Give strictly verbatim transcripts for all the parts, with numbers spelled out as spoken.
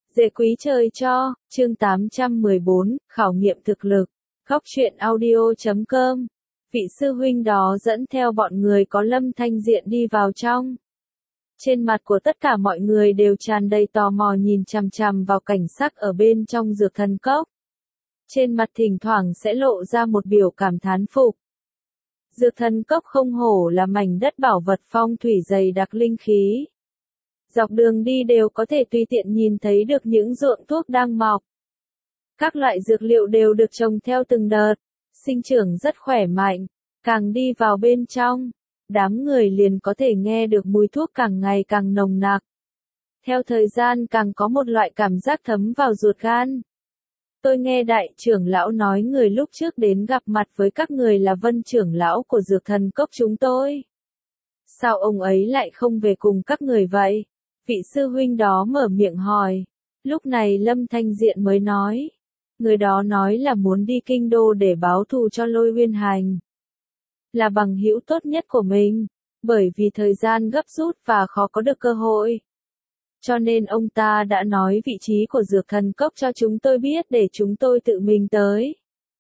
Dễ quý trời cho, chương tám trăm mười bốn, khảo nghiệm thực lực. Góc truyện audio chấm com. Vị sư huynh đó dẫn theo bọn người có Lâm Thanh Diện đi vào trong. Trên mặt của tất cả mọi người đều tràn đầy tò mò nhìn chằm chằm vào cảnh sắc ở bên trong dược thần cốc. Trên mặt thỉnh thoảng sẽ lộ ra một biểu cảm thán phục. Dược thần cốc không hổ là mảnh đất bảo vật phong thủy dày đặc linh khí. Dọc đường đi đều có thể tùy tiện nhìn thấy được những ruộng thuốc đang mọc. Các loại dược liệu đều được trồng theo từng đợt, sinh trưởng rất khỏe mạnh. Càng đi vào bên trong, đám người liền có thể nghe được mùi thuốc càng ngày càng nồng nặc. Theo thời gian càng có một loại cảm giác thấm vào ruột gan. Tôi nghe đại trưởng lão nói người lúc trước đến gặp mặt với các người là Vân trưởng lão của dược thần cốc chúng tôi. Sao ông ấy lại không về cùng các người vậy? Vị sư huynh đó mở miệng hỏi. Lúc này Lâm Thanh Diện mới nói. Người đó nói là muốn đi kinh đô để báo thù cho Lôi Uyên Hành. Là bằng hữu tốt nhất của mình, bởi vì thời gian gấp rút và khó có được cơ hội. Cho nên ông ta đã nói vị trí của dược thần cốc cho chúng tôi biết để chúng tôi tự mình tới.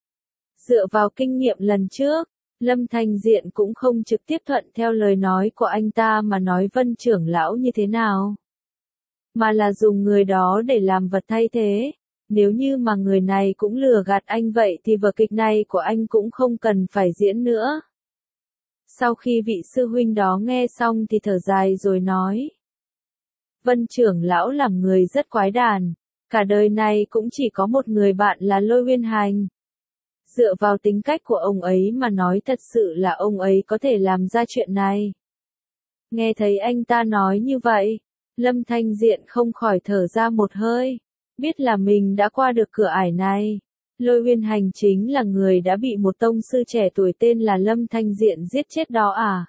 Dựa vào kinh nghiệm lần trước, Lâm Thanh Diện cũng không trực tiếp thuận theo lời nói của anh ta mà nói Vân trưởng lão như thế nào. Mà là dùng người đó để làm vật thay thế. Nếu như mà người này cũng lừa gạt anh vậy thì vở kịch này của anh cũng không cần phải diễn nữa. Sau khi vị sư huynh đó nghe xong thì thở dài rồi nói. Vân trưởng lão làm người rất quái đản, cả đời này cũng chỉ có một người bạn là Lôi Uyên Hành. Dựa vào tính cách của ông ấy mà nói thật sự là ông ấy có thể làm ra chuyện này. Nghe thấy anh ta nói như vậy, Lâm Thanh Diện không khỏi thở ra một hơi, biết là mình đã qua được cửa ải này. Lôi Uyên Hành chính là người đã bị một tông sư trẻ tuổi tên là Lâm Thanh Diện giết chết đó à?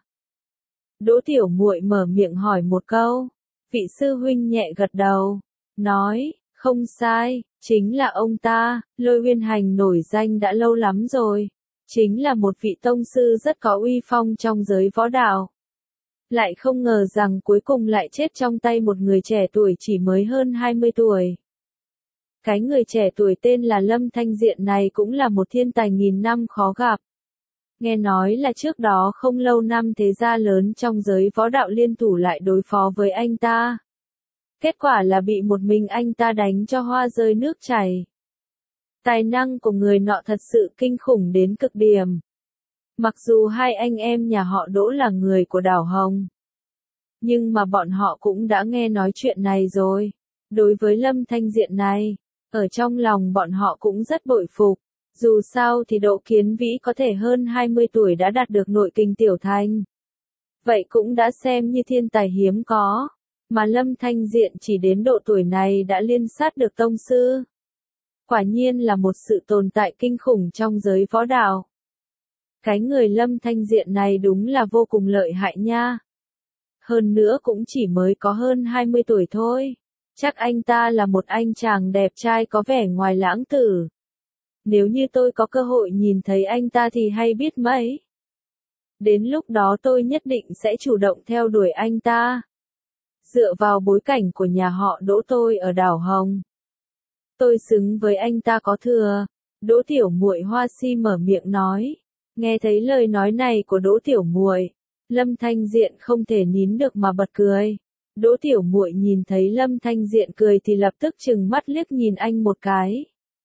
Đỗ Tiểu Muội mở miệng hỏi một câu. Vị sư huynh nhẹ gật đầu, nói, không sai, chính là ông ta. Lôi Uyên Hành nổi danh đã lâu lắm rồi, chính là một vị tông sư rất có uy phong trong giới võ đạo. Lại không ngờ rằng cuối cùng lại chết trong tay một người trẻ tuổi chỉ mới hơn hai mươi tuổi. Cái người trẻ tuổi tên là Lâm Thanh Diện này cũng là một thiên tài nghìn năm khó gặp. Nghe nói là trước đó không lâu năm thế gia lớn trong giới võ đạo liên thủ lại đối phó với anh ta. Kết quả là bị một mình anh ta đánh cho hoa rơi nước chảy. Tài năng của người nọ thật sự kinh khủng đến cực điểm. Mặc dù hai anh em nhà họ Đỗ là người của đảo Hồng, nhưng mà bọn họ cũng đã nghe nói chuyện này rồi. Đối với Lâm Thanh Diện này, ở trong lòng bọn họ cũng rất bội phục. Dù sao thì Đỗ Kiến Vĩ có thể hơn hai mươi tuổi đã đạt được nội kình tiểu thành. Vậy cũng đã xem như thiên tài hiếm có. Mà Lâm Thanh Diện chỉ đến độ tuổi này đã liên sát được tông sư. Quả nhiên là một sự tồn tại kinh khủng trong giới võ đạo. Cái người Lâm Thanh Diện này đúng là vô cùng lợi hại nha. Hơn nữa cũng chỉ mới có hơn hai mươi tuổi thôi. Chắc anh ta là một anh chàng đẹp trai có vẻ ngoài lãng tử. Nếu như tôi có cơ hội nhìn thấy anh ta thì hay biết mấy. Đến lúc đó tôi nhất định sẽ chủ động theo đuổi anh ta. Dựa vào bối cảnh của nhà họ Đỗ tôi ở đảo Hồng, tôi xứng với anh ta có thừa. Đỗ Tiểu Muội Hoa Si mở miệng nói. Nghe thấy lời nói này của Đỗ Tiểu Muội, Lâm Thanh Diện không thể nín được mà bật cười. Đỗ Tiểu Muội nhìn thấy Lâm Thanh Diện cười thì lập tức trừng mắt liếc nhìn anh một cái.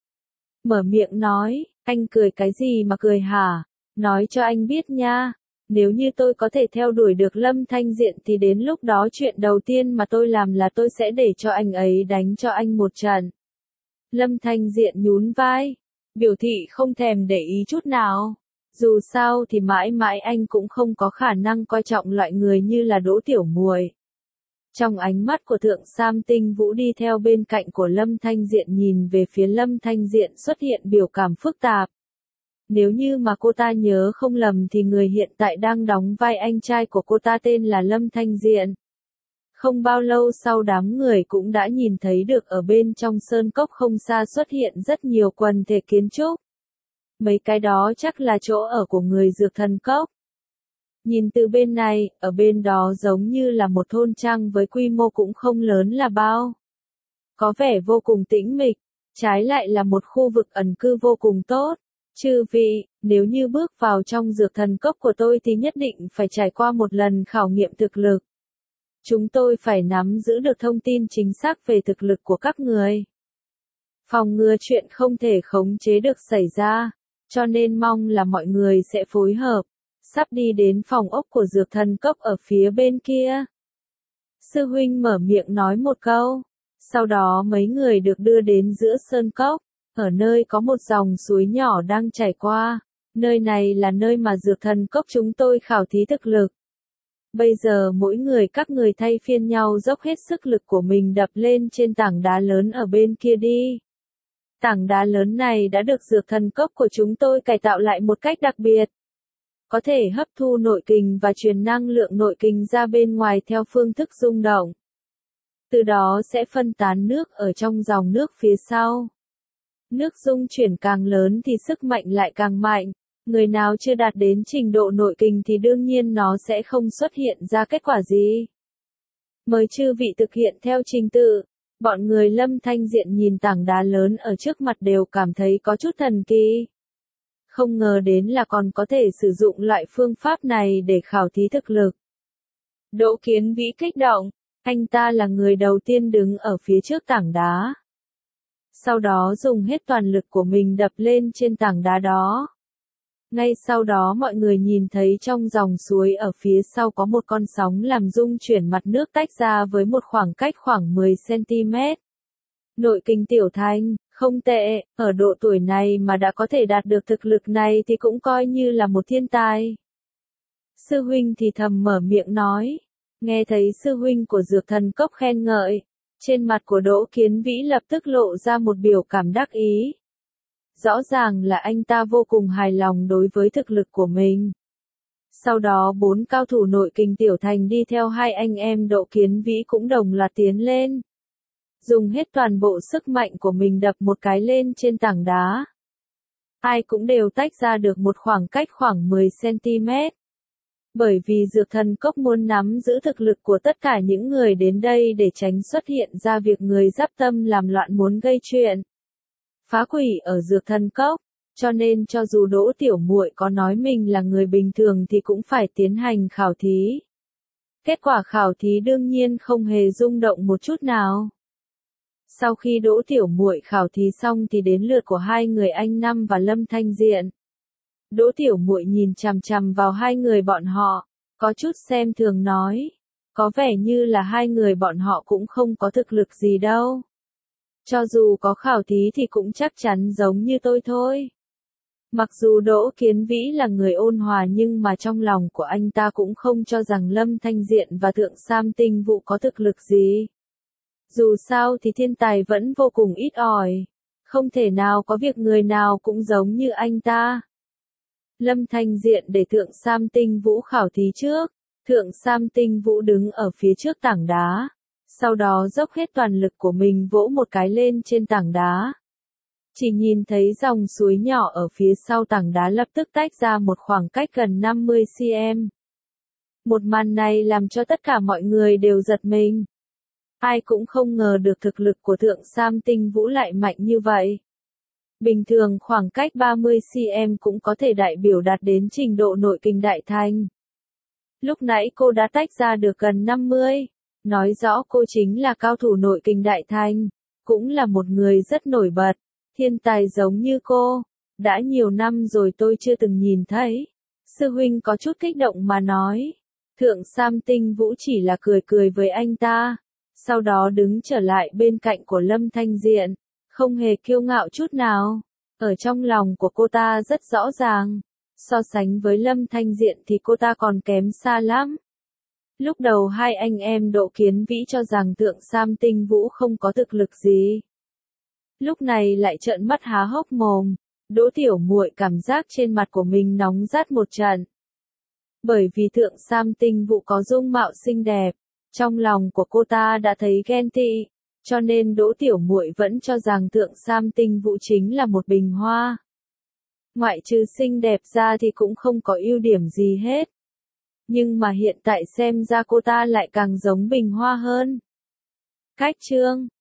Mở miệng nói, anh cười cái gì mà cười hả? Nói cho anh biết nha, nếu như tôi có thể theo đuổi được Lâm Thanh Diện thì đến lúc đó chuyện đầu tiên mà tôi làm là tôi sẽ để cho anh ấy đánh cho anh một trận. Lâm Thanh Diện nhún vai, biểu thị không thèm để ý chút nào. Dù sao thì mãi mãi anh cũng không có khả năng coi trọng loại người như là Đỗ Tiểu Muội. Trong ánh mắt của Thượng Sam Tinh Vũ đi theo bên cạnh của Lâm Thanh Diện nhìn về phía Lâm Thanh Diện xuất hiện biểu cảm phức tạp. Nếu như mà cô ta nhớ không lầm thì người hiện tại đang đóng vai anh trai của cô ta tên là Lâm Thanh Diện. Không bao lâu sau đám người cũng đã nhìn thấy được ở bên trong sơn cốc không xa xuất hiện rất nhiều quần thể kiến trúc. Mấy cái đó chắc là chỗ ở của người dược thần cốc. Nhìn từ bên này, ở bên đó giống như là một thôn trang với quy mô cũng không lớn là bao. có vẻ vô cùng tĩnh mịch, trái lại là một khu vực ẩn cư vô cùng tốt. Chư vị, nếu như bước vào trong dược thần cốc của tôi thì nhất định phải trải qua một lần khảo nghiệm thực lực. Chúng tôi phải nắm giữ được thông tin chính xác về thực lực của các người. Phòng ngừa chuyện không thể khống chế được xảy ra, cho nên mong là mọi người sẽ phối hợp. Sắp đi đến phòng ốc của dược thần cốc ở phía bên kia. Sư huynh mở miệng nói một câu. Sau đó mấy người được đưa đến giữa sơn cốc, ở nơi có một dòng suối nhỏ đang chảy qua. Nơi này là nơi mà dược thần cốc chúng tôi khảo thí thực lực. Bây giờ mỗi người các người thay phiên nhau dốc hết sức lực của mình đập lên trên tảng đá lớn ở bên kia đi. Tảng đá lớn này đã được dược thần cốc của chúng tôi cải tạo lại một cách đặc biệt. Có thể hấp thu nội kình và truyền năng lượng nội kình ra bên ngoài theo phương thức rung động. Từ đó sẽ phân tán nước ở trong dòng nước phía sau. Nước rung chuyển càng lớn thì sức mạnh lại càng mạnh. Người nào chưa đạt đến trình độ nội kình thì đương nhiên nó sẽ không xuất hiện ra kết quả gì. Mời chư vị thực hiện theo trình tự. Bọn người Lâm Thanh Diện nhìn tảng đá lớn ở trước mặt đều cảm thấy có chút thần kỳ. Không ngờ đến là còn có thể sử dụng loại phương pháp này để khảo thí thực lực. Đỗ Kiến Vĩ kích động, anh ta là người đầu tiên đứng ở phía trước tảng đá. Sau đó dùng hết toàn lực của mình đập lên trên tảng đá đó. Ngay sau đó mọi người nhìn thấy trong dòng suối ở phía sau có một con sóng làm rung chuyển mặt nước tách ra với một khoảng cách khoảng mười xăng-ti-mét. Nội kình tiểu thành, không tệ, ở độ tuổi này mà đã có thể đạt được thực lực này thì cũng coi như là một thiên tài. Sư huynh thì thầm mở miệng nói. Nghe thấy sư huynh của dược thần cốc khen ngợi, trên mặt của Đỗ Kiến Vĩ lập tức lộ ra một biểu cảm đắc ý. Rõ ràng là anh ta vô cùng hài lòng đối với thực lực của mình. Sau đó bốn cao thủ nội kình tiểu thành đi theo hai anh em Đỗ Kiến Vĩ cũng đồng loạt tiến lên. Dùng hết toàn bộ sức mạnh của mình đập một cái lên trên tảng đá. Ai cũng đều tách ra được một khoảng cách khoảng mười xăng-ti-mét. Bởi vì dược thần cốc muốn nắm giữ thực lực của tất cả những người đến đây để tránh xuất hiện ra việc người giáp tâm làm loạn muốn gây chuyện. Phá quỷ ở dược thần cốc, cho nên cho dù Đỗ Tiểu Muội có nói mình là người bình thường thì cũng phải tiến hành khảo thí. Kết quả khảo thí đương nhiên không hề rung động một chút nào. Sau khi Đỗ Tiểu Muội khảo thí xong thì đến lượt của hai người anh Năm và Lâm Thanh Diện. Đỗ Tiểu Muội nhìn chằm chằm vào hai người bọn họ, có chút xem thường nói, có vẻ như là hai người bọn họ cũng không có thực lực gì đâu. Cho dù có khảo thí thì cũng chắc chắn giống như tôi thôi. Mặc dù Đỗ Kiến Vĩ là người ôn hòa nhưng mà trong lòng của anh ta cũng không cho rằng Lâm Thanh Diện và Thượng Sam Tinh Vũ có thực lực gì. Dù sao thì thiên tài vẫn vô cùng ít ỏi, không thể nào có việc người nào cũng giống như anh ta. Lâm Thanh Diện để Thượng Sam Tinh Vũ khảo thí trước, Thượng Sam Tinh Vũ đứng ở phía trước tảng đá, sau đó dốc hết toàn lực của mình vỗ một cái lên trên tảng đá. Chỉ nhìn thấy dòng suối nhỏ ở phía sau tảng đá lập tức tách ra một khoảng cách gần năm mươi xăng-ti-mét. Một màn này làm cho tất cả mọi người đều giật mình. Ai cũng không ngờ được thực lực của Thượng Sam Tinh Vũ lại mạnh như vậy. Bình thường khoảng cách ba mươi xăng-ti-mét cũng có thể đại biểu đạt đến trình độ nội kình đại thành. Lúc nãy cô đã tách ra được gần năm mươi, nói rõ cô chính là cao thủ nội kình đại thành, cũng là một người rất nổi bật, thiên tài giống như cô. Đã nhiều năm rồi tôi chưa từng nhìn thấy. Sư huynh có chút kích động mà nói. Thượng Sam Tinh Vũ chỉ là cười cười với anh ta, sau đó đứng trở lại bên cạnh của Lâm Thanh Diện, không hề kiêu ngạo chút nào. Ở trong lòng của cô ta rất rõ ràng, so sánh với Lâm Thanh Diện thì cô ta còn kém xa lắm. Lúc đầu hai anh em Đỗ Kiến Vĩ cho rằng Thượng Sam Tinh Vũ không có thực lực gì. Lúc này lại trợn mắt há hốc mồm, Đỗ Tiểu Muội cảm giác trên mặt của mình nóng rát một trận. Bởi vì Thượng Sam Tinh Vũ có dung mạo xinh đẹp, trong lòng của cô ta đã thấy ghen tị, cho nên Đỗ Tiểu Muội vẫn cho rằng Thượng Sam Tinh Vũ chính là một bình hoa. Ngoại trừ xinh đẹp ra thì cũng không có ưu điểm gì hết. Nhưng mà hiện tại xem ra cô ta lại càng giống bình hoa hơn. Cách chương